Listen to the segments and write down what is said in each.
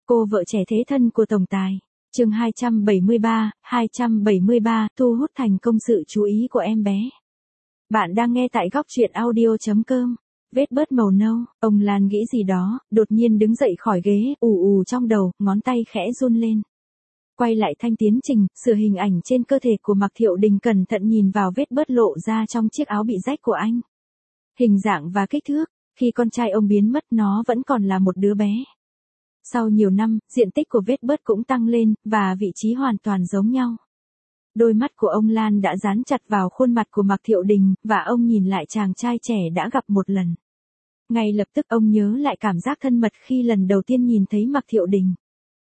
Cô vợ trẻ thế thân của tổng tài. Chương 273, thu hút thành công sự chú ý của em bé. Bạn đang nghe tại góc truyện audio.com. Vết bớt màu nâu, ông Lan nghĩ gì đó, đột nhiên đứng dậy khỏi ghế, ù ù trong đầu, ngón tay khẽ run lên. Quay lại thanh tiến trình, sửa hình ảnh trên cơ thể của Mạc Thiệu Đình, cẩn thận nhìn vào vết bớt lộ ra trong chiếc áo bị rách của anh. Hình dạng và kích thước, khi con trai ông biến mất nó vẫn còn là một đứa bé. Sau nhiều năm, diện tích của vết bớt cũng tăng lên, và vị trí hoàn toàn giống nhau. Đôi mắt của ông Lan đã dán chặt vào khuôn mặt của Mạc Thiệu Đình, và ông nhìn lại chàng trai trẻ đã gặp một lần. Ngay lập tức ông nhớ lại cảm giác thân mật khi lần đầu tiên nhìn thấy Mạc Thiệu Đình.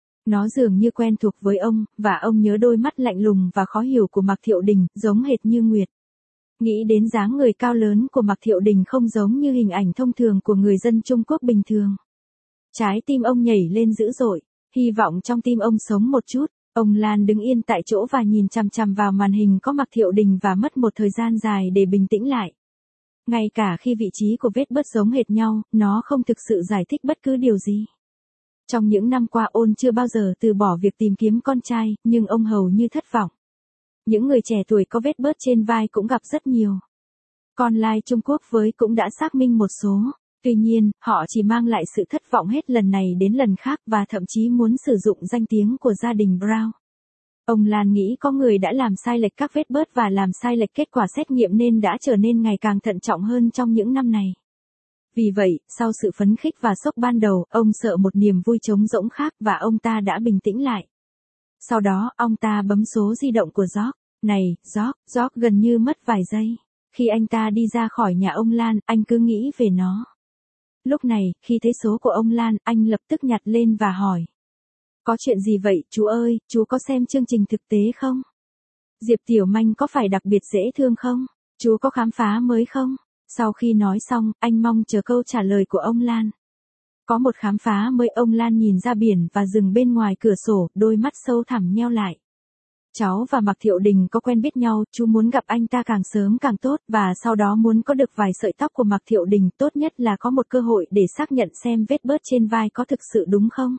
Nó dường như quen thuộc với ông, và ông nhớ đôi mắt lạnh lùng và khó hiểu của Mạc Thiệu Đình, giống hệt như Nguyệt. Nghĩ đến dáng người cao lớn của Mạc Thiệu Đình không giống như hình ảnh thông thường của người dân Trung Quốc bình thường. Trái tim ông nhảy lên dữ dội, hy vọng trong tim ông sống một chút. Ông Lan đứng yên tại chỗ và nhìn chằm chằm vào màn hình có Mạc Thiệu Đình và mất một thời gian dài để bình tĩnh lại. Ngay cả khi vị trí của vết bớt giống hệt nhau, nó không thực sự giải thích bất cứ điều gì. Trong những năm qua Ôn chưa bao giờ từ bỏ việc tìm kiếm con trai, nhưng ông hầu như thất vọng. Những người trẻ tuổi có vết bớt trên vai cũng gặp rất nhiều. Con lai Trung Quốc với cũng đã xác minh một số. Tuy nhiên, họ chỉ mang lại sự thất vọng hết lần này đến lần khác và thậm chí muốn sử dụng danh tiếng của gia đình Brown. Ông Lan nghĩ có người đã làm sai lệch các vết bớt và làm sai lệch kết quả xét nghiệm nên đã trở nên ngày càng thận trọng hơn trong những năm này. Vì vậy, sau sự phấn khích và sốc ban đầu, ông sợ một niềm vui trống rỗng khác và ông ta đã bình tĩnh lại. Sau đó, ông ta bấm số di động của George. Này, George gần như mất vài giây. Khi anh ta đi ra khỏi nhà ông Lan, anh cứ nghĩ về nó. Lúc này, khi thấy số của ông Lan, anh lập tức nhặt lên và hỏi. Có chuyện gì vậy, chú ơi, chú có xem chương trình thực tế không? Diệp Tiểu Manh có phải đặc biệt dễ thương không? Chú có khám phá mới không? Sau khi nói xong, anh mong chờ câu trả lời của ông Lan. Có một khám phá mới. Ông Lan nhìn ra biển và rừng bên ngoài cửa sổ, đôi mắt sâu thẳm nheo lại. Cháu và Mạc Thiệu Đình có quen biết nhau, chú muốn gặp anh ta càng sớm càng tốt, và sau đó muốn có được vài sợi tóc của Mạc Thiệu Đình, tốt nhất là có một cơ hội để xác nhận xem vết bớt trên vai có thực sự đúng không.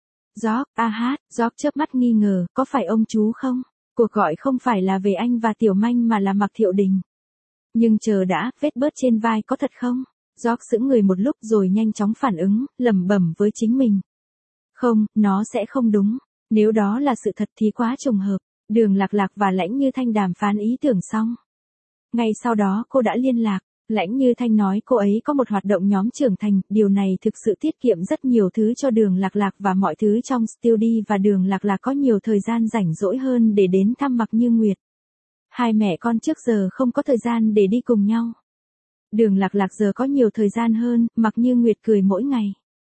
George chớp mắt nghi ngờ, có phải ông chú không? Cuộc gọi không phải là về anh và Tiểu Manh mà là Mạc Thiệu Đình. Nhưng chờ đã, vết bớt trên vai có thật không? George sững người một lúc rồi nhanh chóng phản ứng, lẩm bẩm với chính mình. Không, nó sẽ không đúng. Nếu đó là sự thật thì quá trùng hợp. Đường Lạc Lạc và Lãnh Như Thanh đàm phán ý tưởng xong. Ngay sau đó cô đã liên lạc. Lãnh Như Thanh nói cô ấy có một hoạt động nhóm trưởng thành, điều này thực sự tiết kiệm rất nhiều thứ cho Đường Lạc Lạc và mọi thứ trong studio, và Đường Lạc Lạc có nhiều thời gian rảnh rỗi hơn để đến thăm Mạc Như Nguyệt. Hai mẹ con trước giờ không có thời gian để đi cùng nhau. Đường Lạc Lạc giờ có nhiều thời gian hơn, Mạc Như Nguyệt cười mỗi ngày.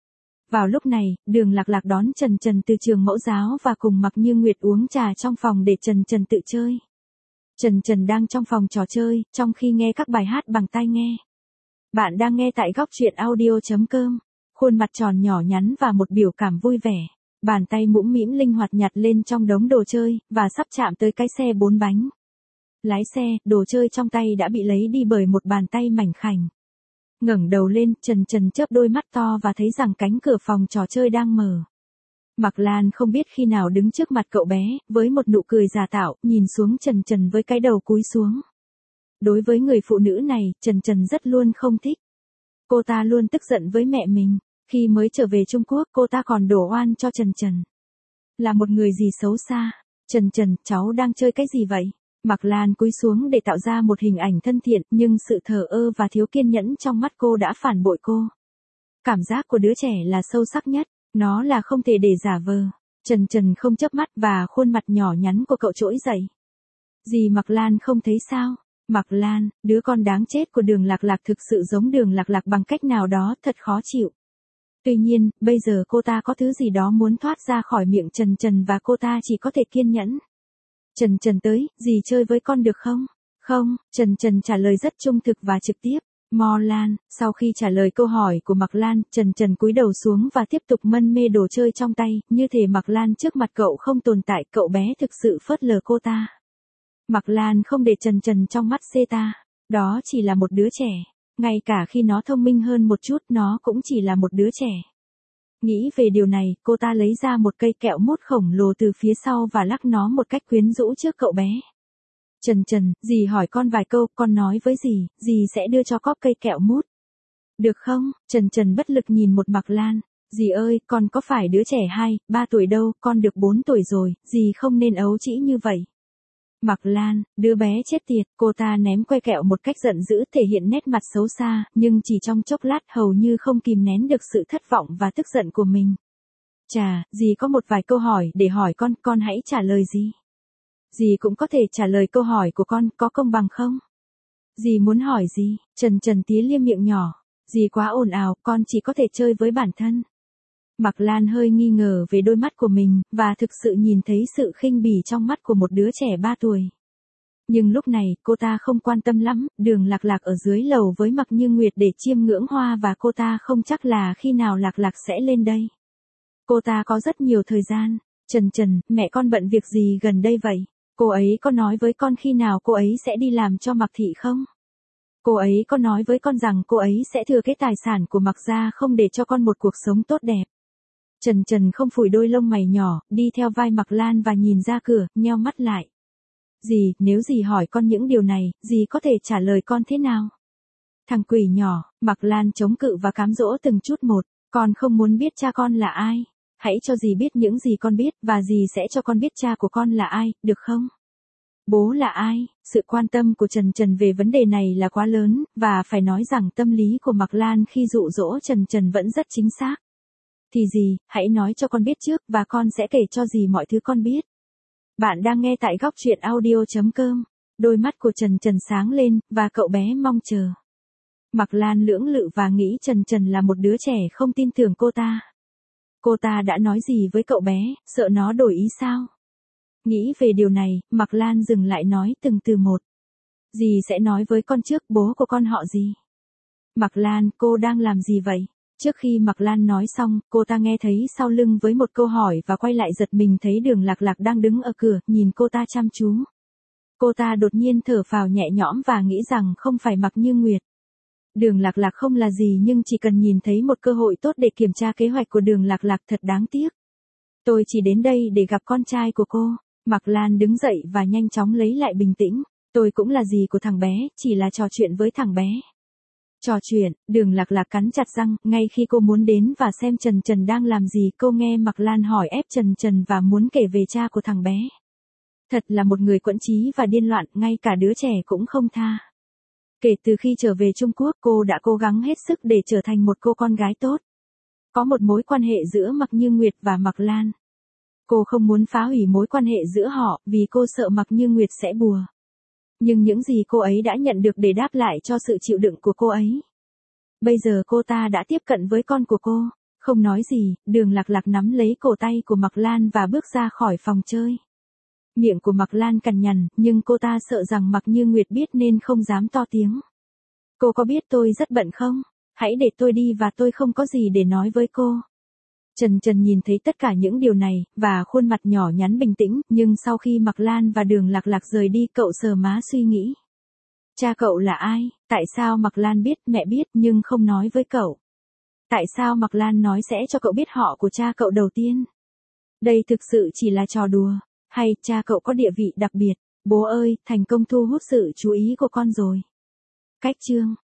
Vào lúc này, Đường Lạc Lạc đón Trần Trần từ trường mẫu giáo và cùng Mạc Như Nguyệt uống trà trong phòng để Trần Trần tự chơi. Trần Trần đang trong phòng trò chơi, trong khi nghe các bài hát bằng tai nghe. Bạn đang nghe tại góc truyện audio.com. Khuôn mặt tròn nhỏ nhắn và một biểu cảm vui vẻ. Bàn tay mũm mĩm linh hoạt nhặt lên trong đống đồ chơi, và sắp chạm tới cái xe 4 bánh. Lái xe, đồ chơi trong tay đã bị lấy đi bởi một bàn tay mảnh khảnh. Ngẩng đầu lên, Trần Trần chớp đôi mắt to và thấy rằng cánh cửa phòng trò chơi đang mở. Mạc Lan không biết khi nào đứng trước mặt cậu bé, với một nụ cười giả tạo, nhìn xuống Trần Trần với cái đầu cúi xuống. Đối với người phụ nữ này, Trần Trần rất luôn không thích. Cô ta luôn tức giận với mẹ mình. Khi mới trở về Trung Quốc, cô ta còn đổ oan cho Trần Trần. Là một người gì xấu xa. Trần Trần, cháu đang chơi cái gì vậy? Mạc Lan cúi xuống để tạo ra một hình ảnh thân thiện, nhưng sự thờ ơ và thiếu kiên nhẫn trong mắt cô đã phản bội cô. Cảm giác của đứa trẻ là sâu sắc nhất, nó là không thể để giả vờ. Trần Trần không chớp mắt và khuôn mặt nhỏ nhắn của cậu trỗi dậy. Gì Mạc Lan không thấy sao? Mạc Lan, đứa con đáng chết của Đường Lạc Lạc thực sự giống Đường Lạc Lạc bằng cách nào đó, thật khó chịu. Tuy nhiên, bây giờ cô ta có thứ gì đó muốn thoát ra khỏi miệng Trần Trần và cô ta chỉ có thể kiên nhẫn. Trần Trần tới, dì chơi với con được không? Không, Trần Trần trả lời rất trung thực và trực tiếp. Mo Lan, sau khi trả lời câu hỏi của Mạc Lan, Trần Trần cúi đầu xuống và tiếp tục mân mê đồ chơi trong tay, như thể Mạc Lan trước mặt cậu không tồn tại, cậu bé thực sự phớt lờ cô ta. Mạc Lan không để Trần Trần trong mắt xê ta, đó chỉ là một đứa trẻ, ngay cả khi nó thông minh hơn một chút nó cũng chỉ là một đứa trẻ. Nghĩ về điều này, cô ta lấy ra một cây kẹo mút khổng lồ từ phía sau và lắc nó một cách quyến rũ trước cậu bé. Trần, dì hỏi con vài câu, con nói với dì sẽ đưa cho cóp cây kẹo mút. Được không? Trần bất lực nhìn một Mạc Lan. Dì ơi, con có phải đứa trẻ 2, 3 tuổi đâu, con được 4 tuổi rồi, dì không nên ấu trĩ như vậy. Mạc Lan, đứa bé chết tiệt, cô ta ném que kẹo một cách giận dữ thể hiện nét mặt xấu xa, nhưng chỉ trong chốc lát hầu như không kìm nén được sự thất vọng và tức giận của mình. Chà, dì có một vài câu hỏi để hỏi con hãy trả lời dì. Dì cũng có thể trả lời câu hỏi của con, có công bằng không? Dì muốn hỏi gì? Trần tía liêm miệng nhỏ. Dì quá ồn ào, con chỉ có thể chơi với bản thân. Mạc Lan hơi nghi ngờ về đôi mắt của mình, và thực sự nhìn thấy sự khinh bỉ trong mắt của một đứa trẻ 3 tuổi. Nhưng lúc này, cô ta không quan tâm lắm, Đường Lạc Lạc ở dưới lầu với Mạc Như Nguyệt để chiêm ngưỡng hoa và cô ta không chắc là khi nào Lạc Lạc sẽ lên đây. Cô ta có rất nhiều thời gian. Trần, mẹ con bận việc gì gần đây vậy? Cô ấy có nói với con khi nào cô ấy sẽ đi làm cho Mạc Thị không? Cô ấy có nói với con rằng cô ấy sẽ thừa kế tài sản của Mạc gia không để cho con một cuộc sống tốt đẹp. Trần không phủi đôi lông mày nhỏ, đi theo vai Mạc Lan và nhìn ra cửa, nheo mắt lại. Dì, nếu dì hỏi con những điều này, dì có thể trả lời con thế nào? Thằng quỷ nhỏ, Mạc Lan chống cự và cám dỗ từng chút một. Con không muốn biết cha con là ai. Hãy cho dì biết những gì con biết, và dì sẽ cho con biết cha của con là ai, được không? Bố là ai? Sự quan tâm của Trần về vấn đề này là quá lớn, và phải nói rằng tâm lý của Mạc Lan khi dụ dỗ Trần vẫn rất chính xác. Thì dì, hãy nói cho con biết trước, và con sẽ kể cho dì mọi thứ con biết. Bạn đang nghe tại góc truyện audio.com. Đôi mắt của Trần sáng lên, và cậu bé mong chờ. Mạc Lan lưỡng lự và nghĩ Trần là một đứa trẻ không tin tưởng cô ta. Cô ta đã nói gì với cậu bé, sợ nó đổi ý sao? Nghĩ về điều này, Mạc Lan dừng lại nói từng từ một. Dì sẽ nói với con trước, bố của con họ gì? Mạc Lan, cô đang làm gì vậy? Trước khi Mạc Lan nói xong, cô ta nghe thấy sau lưng với một câu hỏi và quay lại giật mình thấy Đường Lạc Lạc đang đứng ở cửa, nhìn cô ta chăm chú. Cô ta đột nhiên thở phào nhẹ nhõm và nghĩ rằng không phải Mạc Như Nguyệt. Đường Lạc Lạc không là gì nhưng chỉ cần nhìn thấy một cơ hội tốt để kiểm tra kế hoạch của Đường Lạc Lạc thật đáng tiếc. Tôi chỉ đến đây để gặp con trai của cô. Mạc Lan đứng dậy và nhanh chóng lấy lại bình tĩnh. Tôi cũng là dì của thằng bé, chỉ là trò chuyện với thằng bé. Trò chuyện, Đường Lạc Lạc cắn chặt răng, ngay khi cô muốn đến và xem Trần đang làm gì, cô nghe Mạc Lan hỏi ép Trần và muốn kể về cha của thằng bé. Thật là một người quẫn trí và điên loạn, ngay cả đứa trẻ cũng không tha. Kể từ khi trở về Trung Quốc, cô đã cố gắng hết sức để trở thành một cô con gái tốt. Có một mối quan hệ giữa Mạc Như Nguyệt và Mạc Lan. Cô không muốn phá hủy mối quan hệ giữa họ, vì cô sợ Mạc Như Nguyệt sẽ bùa. Nhưng những gì cô ấy đã nhận được để đáp lại cho sự chịu đựng của cô ấy. Bây giờ cô ta đã tiếp cận với con của cô. Không nói gì, Đường Lạc Lạc nắm lấy cổ tay của Mạc Lan và bước ra khỏi phòng chơi. Miệng của Mạc Lan cằn nhằn, nhưng cô ta sợ rằng Mạc Như Nguyệt biết nên không dám to tiếng. Cô có biết tôi rất bận không? Hãy để tôi đi và tôi không có gì để nói với cô. Trần nhìn thấy tất cả những điều này, và khuôn mặt nhỏ nhắn bình tĩnh, nhưng sau khi Mạc Lan và Đường Lạc Lạc rời đi, cậu sờ má suy nghĩ. Cha cậu là ai? Tại sao Mạc Lan biết, mẹ biết nhưng không nói với cậu? Tại sao Mạc Lan nói sẽ cho cậu biết họ của cha cậu đầu tiên? Đây thực sự chỉ là trò đùa, hay cha cậu có địa vị đặc biệt? Bố ơi, thành công thu hút sự chú ý của con rồi. Cách chương